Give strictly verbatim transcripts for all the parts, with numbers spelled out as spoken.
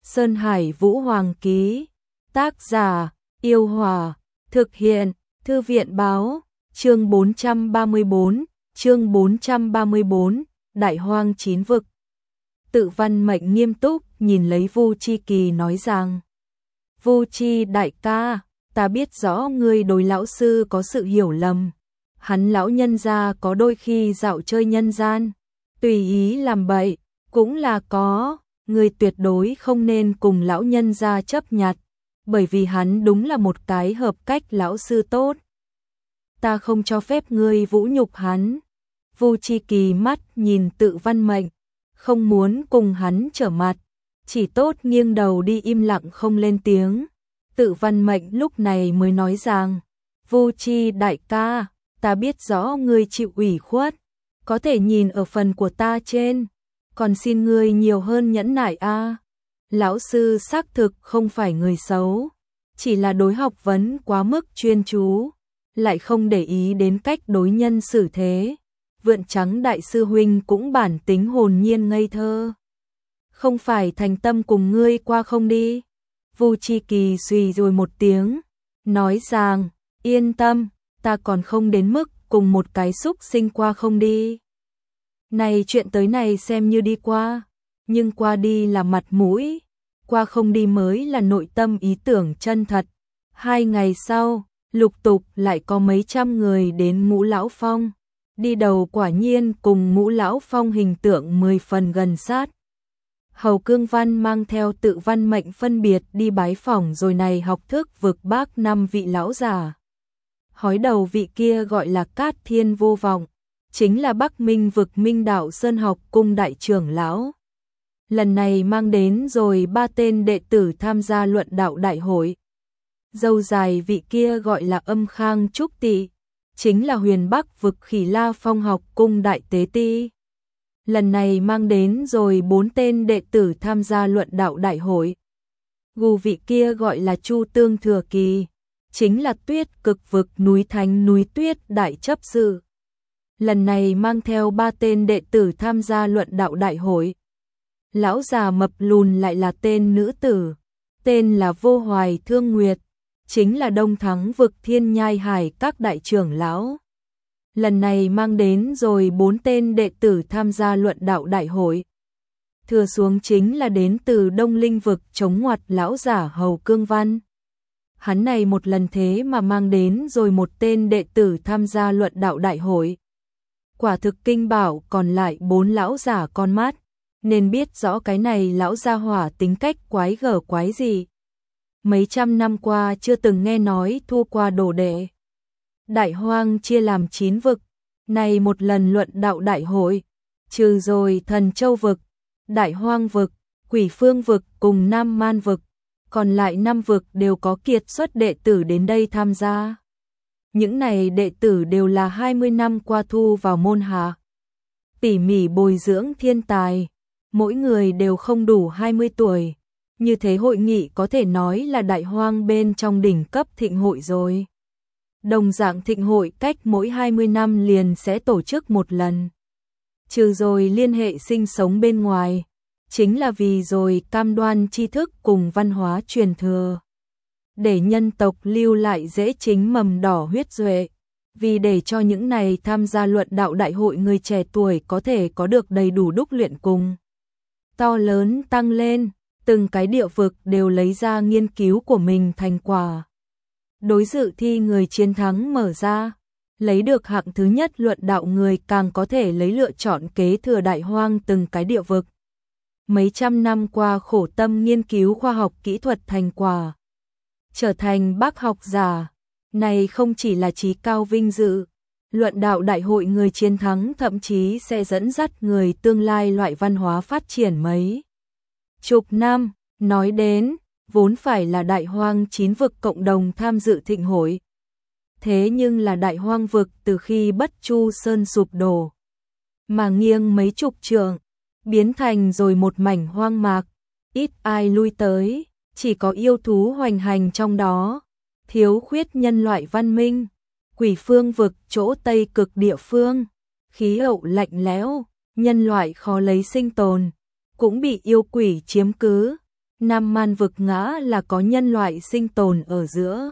Sơn Hải Vũ Hoàng ký. Tác giả, Yêu Hòa. Thực hiện, Thư viện Báo. Chương bốn trăm ba mươi bốn, chương bốn trăm ba mươi bốn, Đại Hoang Chín Vực. Tự Văn Mệnh nghiêm túc nhìn lấy Vu Chi Kỳ nói rằng: Vu Chi đại ca, ta biết rõ ngươi đối lão sư có sự hiểu lầm. Hắn lão nhân gia có đôi khi dạo chơi nhân gian, tùy ý làm bậy, cũng là có, ngươi tuyệt đối không nên cùng lão nhân gia chấp nhặt, bởi vì hắn đúng là một cái hợp cách lão sư tốt. Ta không cho phép ngươi vũ nhục hắn. Vu Chi Kỳ mắt nhìn Tự Văn Mệnh, không muốn cùng hắn trở mặt, chỉ tốt nghiêng đầu đi im lặng không lên tiếng. Tự Văn Mệnh lúc này mới nói rằng: Vu Chi đại ca, ta biết rõ ngươi chịu ủy khuất, có thể nhìn ở phần của ta trên, còn xin ngươi nhiều hơn nhẫn nại a. Lão sư xác thực không phải người xấu, chỉ là đối học vấn quá mức chuyên chú, lại không để ý đến cách đối nhân xử thế. Vượn Trắng đại sư huynh cũng bản tính hồn nhiên ngây thơ, không phải thành tâm cùng ngươi qua không đi. Vu Chi Kỳ suy rồi một tiếng, nói rằng: Yên tâm, ta còn không đến mức cùng một cái xúc sinh qua không đi. Này chuyện tới này xem như đi qua, nhưng qua đi là mặt mũi, qua không đi mới là nội tâm ý tưởng chân thật. Hai ngày sau, lục tục lại có mấy trăm người đến Ngũ Lão Phong. Đi đầu quả nhiên cùng Ngũ Lão Phong hình tượng mười phần gần sát. Hầu Cương Văn mang theo Tự Văn Mệnh phân biệt đi bái phỏng rồi này học thức vực bác năm vị lão già. Hói đầu vị kia gọi là Cát Thiên Vô Vọng, chính là Bắc Minh vực Minh Đạo Sơn học cung đại trưởng lão. Lần này mang đến rồi ba tên đệ tử tham gia luận đạo đại hội. Dâu dài vị kia gọi là Âm Khang Trúc Tị, chính là Huyền Bắc vực Khỉ La Phong học cung đại tế ti. Lần này mang đến rồi bốn tên đệ tử tham gia luận đạo đại hội. Gù vị kia gọi là Chu Tương Thừa Kỳ, chính là Tuyết Cực vực núi Thánh núi Tuyết đại chấp sự. Lần này mang theo ba tên đệ tử tham gia luận đạo đại hội. Lão già mập lùn lại là tên nữ tử, tên là Vô Hoài Thương Nguyệt, chính là Đông Thắng vực Thiên Nhai Hải các đại trưởng lão. Lần này mang đến rồi bốn tên đệ tử tham gia luận đạo đại hội. Thừa xuống chính là đến từ Đông Linh vực chống ngoặt lão giả Hầu Cương Văn. Hắn này một lần thế mà mang đến rồi một tên đệ tử tham gia luận đạo đại hội. Quả thực kinh bảo còn lại bốn lão giả con mắt, nên biết rõ cái này lão gia hỏa tính cách quái gở quái gì. Mấy trăm năm qua chưa từng nghe nói thua qua đồ đệ. Đại Hoang chia làm chín vực, này một lần luận đạo đại hội, trừ rồi Thần Châu vực, Đại Hoang vực, Quỷ Phương vực cùng Nam Man vực, còn lại năm vực đều có kiệt xuất đệ tử đến đây tham gia. Những này đệ tử đều là hai mươi năm qua thu vào môn hạ, tỉ mỉ bồi dưỡng thiên tài, mỗi người đều không đủ hai mươi tuổi. Như thế hội nghị có thể nói là Đại Hoang bên trong đỉnh cấp thịnh hội rồi. Đồng dạng thịnh hội cách mỗi hai mươi năm liền sẽ tổ chức một lần. Trừ rồi liên hệ sinh sống bên ngoài, chính là vì rồi cam đoan tri thức cùng văn hóa truyền thừa. Để nhân tộc lưu lại dễ chính mầm đỏ huyết duệ, vì để cho những này tham gia luận đạo đại hội người trẻ tuổi có thể có được đầy đủ đúc luyện cùng to lớn tăng lên, từng cái địa vực đều lấy ra nghiên cứu của mình thành quả. Đối dự thi người chiến thắng mở ra, lấy được hạng thứ nhất luận đạo người càng có thể lấy lựa chọn kế thừa Đại Hoang từng cái địa vực. Mấy trăm năm qua khổ tâm nghiên cứu khoa học kỹ thuật thành quả, trở thành bác học giả, này không chỉ là chí cao vinh dự, luận đạo đại hội người chiến thắng thậm chí sẽ dẫn dắt người tương lai loại văn hóa phát triển mấy chục năm. Nói đến, vốn phải là Đại Hoang chín vực cộng đồng tham dự thịnh hội. Thế nhưng là Đại Hoang vực từ khi Bất Chu Sơn sụp đổ, mà nghiêng mấy chục trượng, biến thành rồi một mảnh hoang mạc, ít ai lui tới, chỉ có yêu thú hoành hành trong đó, thiếu khuyết nhân loại văn minh. Quỷ Phương vực chỗ Tây cực địa phương, khí hậu lạnh lẽo, nhân loại khó lấy sinh tồn, cũng bị yêu quỷ chiếm cứ. Nam Man vực ngã là có nhân loại sinh tồn ở giữa.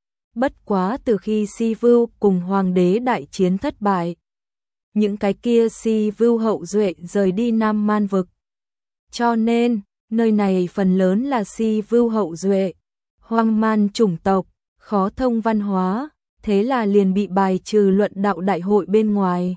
Bất quá từ khi Si Vưu cùng hoàng đế đại chiến thất bại, những cái kia Si Vưu hậu duệ rời đi Nam Man vực. Cho nên, nơi này phần lớn là Si Vưu hậu duệ, hoang man chủng tộc, khó thông văn hóa, thế là liền bị bài trừ luận đạo đại hội bên ngoài.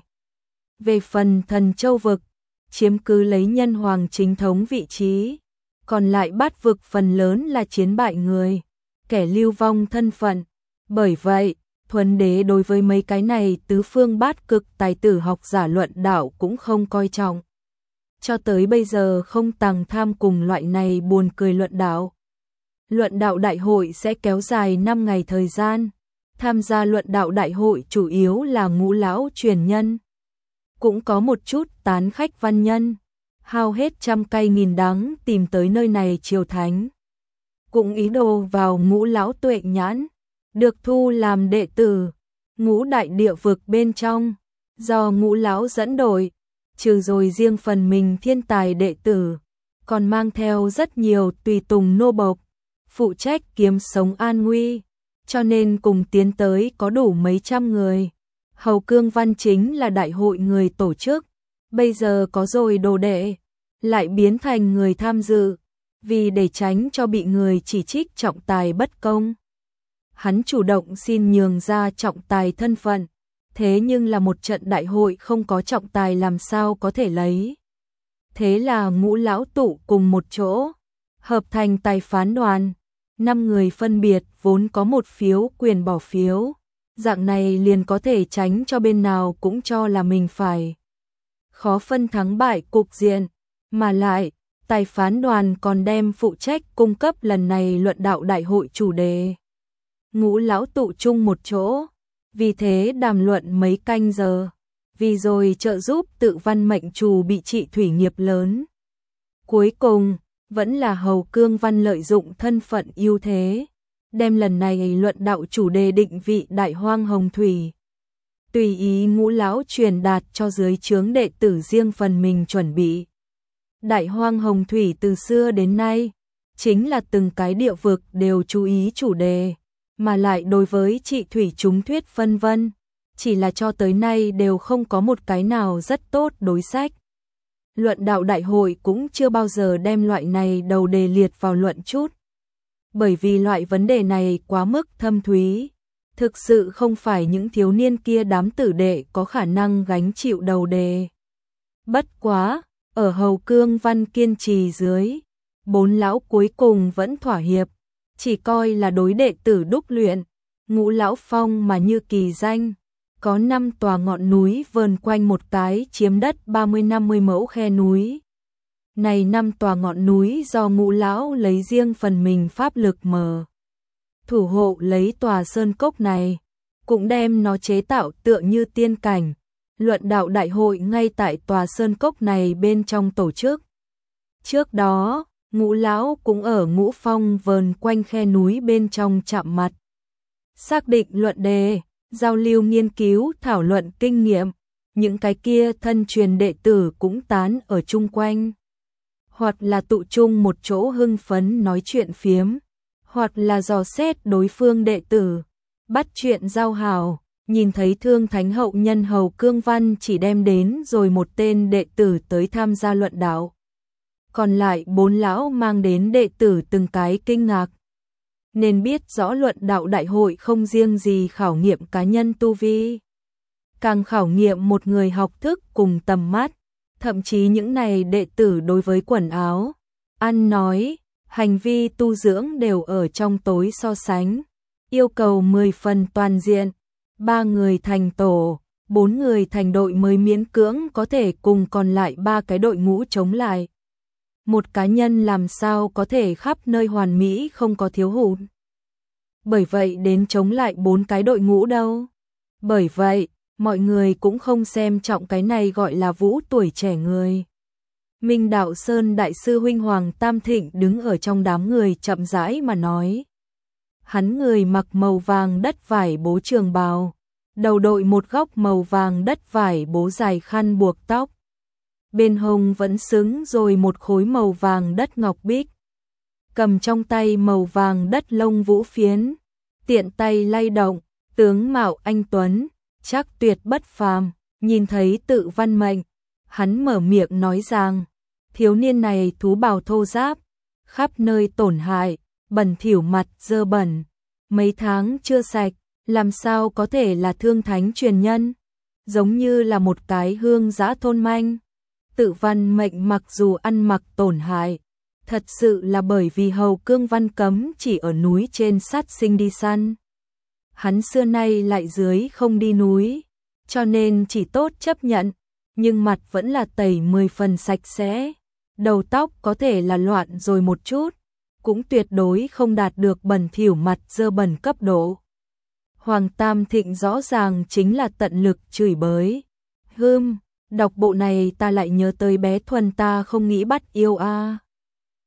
Về phần Thần Châu vực, chiếm cứ lấy nhân hoàng chính thống vị trí, còn lại bát vực phần lớn là chiến bại người, kẻ lưu vong thân phận. Bởi vậy, Thuần Đế đối với mấy cái này tứ phương bát cực tài tử học giả luận đạo cũng không coi trọng. Cho tới bây giờ không tàng tham cùng loại này buồn cười luận đạo. Luận đạo đại hội sẽ kéo dài năm ngày thời gian. Tham gia luận đạo đại hội chủ yếu là ngũ lão truyền nhân. Cũng có một chút tán khách văn nhân, hao hết trăm cây nghìn đắng tìm tới nơi này triều thánh. Cũng ý đồ vào ngũ lão tuệ nhãn, được thu làm đệ tử, ngũ đại địa vực bên trong, do ngũ lão dẫn đội, trừ rồi riêng phần mình thiên tài đệ tử, còn mang theo rất nhiều tùy tùng nô bộc, phụ trách kiếm sống an nguy, cho nên cùng tiến tới có đủ mấy trăm người. Hầu Cương Văn chính là đại hội người tổ chức, bây giờ có rồi đồ đệ, lại biến thành người tham dự, vì để tránh cho bị người chỉ trích trọng tài bất công. Hắn chủ động xin nhường ra trọng tài thân phận, thế nhưng là một trận đại hội không có trọng tài làm sao có thể lấy. Thế là ngũ lão tụ cùng một chỗ, hợp thành tài phán đoàn, năm người phân biệt vốn có một phiếu quyền bỏ phiếu, dạng này liền có thể tránh cho bên nào cũng cho là mình phải. Khó phân thắng bại cục diện, mà lại, tài phán đoàn còn đem phụ trách cung cấp lần này luận đạo đại hội chủ đề. Ngũ lão tụ chung một chỗ, vì thế đàm luận mấy canh giờ, vì rồi trợ giúp tự văn mệnh trù bị trị thủy nghiệp lớn. Cuối cùng, vẫn là Hầu Cương Văn lợi dụng thân phận ưu thế, đem lần này luận đạo chủ đề định vị Đại Hoang Hồng Thủy. Tùy ý ngũ lão truyền đạt cho dưới trướng đệ tử riêng phần mình chuẩn bị. Đại Hoang Hồng Thủy từ xưa đến nay, chính là từng cái địa vực đều chú ý chủ đề, mà lại đối với trị thủy chúng thuyết phân vân, chỉ là cho tới nay đều không có một cái nào rất tốt đối sách. Luận đạo đại hội cũng chưa bao giờ đem loại này đầu đề liệt vào luận chút. Bởi vì loại vấn đề này quá mức thâm thúy, thực sự không phải những thiếu niên kia đám tử đệ có khả năng gánh chịu đầu đề. Bất quá, ở Hầu Cương Văn kiên trì dưới, bốn lão cuối cùng vẫn thỏa hiệp, chỉ coi là đối đệ tử đúc luyện. Ngũ lão phong mà như kỳ danh, có năm tòa ngọn núi vờn quanh một cái chiếm đất ba mươi năm mươi mẫu khe núi. Này năm tòa ngọn núi do ngũ lão lấy riêng phần mình pháp lực mở thủ hộ lấy tòa sơn cốc này, cũng đem nó chế tạo tựa như tiên cảnh. Luận đạo đại hội ngay tại tòa sơn cốc này bên trong tổ chức. Trước đó, ngũ lão cũng ở ngũ phong vờn quanh khe núi bên trong chạm mặt. Xác định luận đề, giao lưu nghiên cứu thảo luận kinh nghiệm, những cái kia thân truyền đệ tử cũng tán ở chung quanh. Hoặc là tụ chung một chỗ hưng phấn nói chuyện phiếm, hoặc là dò xét đối phương đệ tử, bắt chuyện giao hảo. Nhìn thấy Thương Thánh hậu nhân Hầu Cương Văn chỉ đem đến rồi một tên đệ tử tới tham gia luận đạo. Còn lại bốn lão mang đến đệ tử từng cái kinh ngạc. Nên biết rõ luận đạo đại hội không riêng gì khảo nghiệm cá nhân tu vi, càng khảo nghiệm một người học thức cùng tầm mắt. Thậm chí những này đệ tử đối với quần áo, ăn nói, hành vi tu dưỡng đều ở trong tối so sánh. Yêu cầu mười phần toàn diện. Ba người thành tổ, bốn người thành đội mới miễn cưỡng có thể cùng còn lại ba cái đội ngũ chống lại. Một cá nhân làm sao có thể khắp nơi hoàn mỹ không có thiếu hụt. Bởi vậy đến chống lại bốn cái đội ngũ đâu. Bởi vậy, mọi người cũng không xem trọng cái này gọi là vũ tuổi trẻ người. Minh Đạo Sơn Đại sư huynh Hoàng Tam Thịnh đứng ở trong đám người chậm rãi mà nói. Hắn người mặc màu vàng đất vải bố trường bào, đầu đội một góc màu vàng đất vải bố dài khăn buộc tóc. Bên hông vẫn xứng rồi một khối màu vàng đất ngọc bích. cầm trong tay màu vàng đất lông vũ phiến, tiện tay lay động, tướng mạo anh tuấn, chắc tuyệt bất phàm. Nhìn thấy Tự Văn Mệnh, hắn mở miệng nói rằng, thiếu niên này thú bào thô ráp, khắp nơi tổn hại, bẩn thỉu mặt dơ bẩn, mấy tháng chưa sạch, làm sao có thể là thương thánh truyền nhân, giống như là một cái hương dã thôn manh. Tự Văn Mệnh mặc dù ăn mặc tổn hại, thật sự là bởi vì hầu cương Văn Cấm chỉ ở núi trên sát sinh đi săn. Hắn xưa nay lại dưới không đi núi, cho nên chỉ tốt chấp nhận, nhưng mặt vẫn là tẩy mười phần sạch sẽ, đầu tóc có thể là loạn rồi một chút, cũng tuyệt đối không đạt được bẩn thỉu mặt dơ bẩn cấp độ. Hoàng Tam Thịnh rõ ràng chính là tận lực chửi bới. Hưm, đọc bộ này ta lại nhớ tới bé Thuần ta không nghĩ bắt yêu a. À.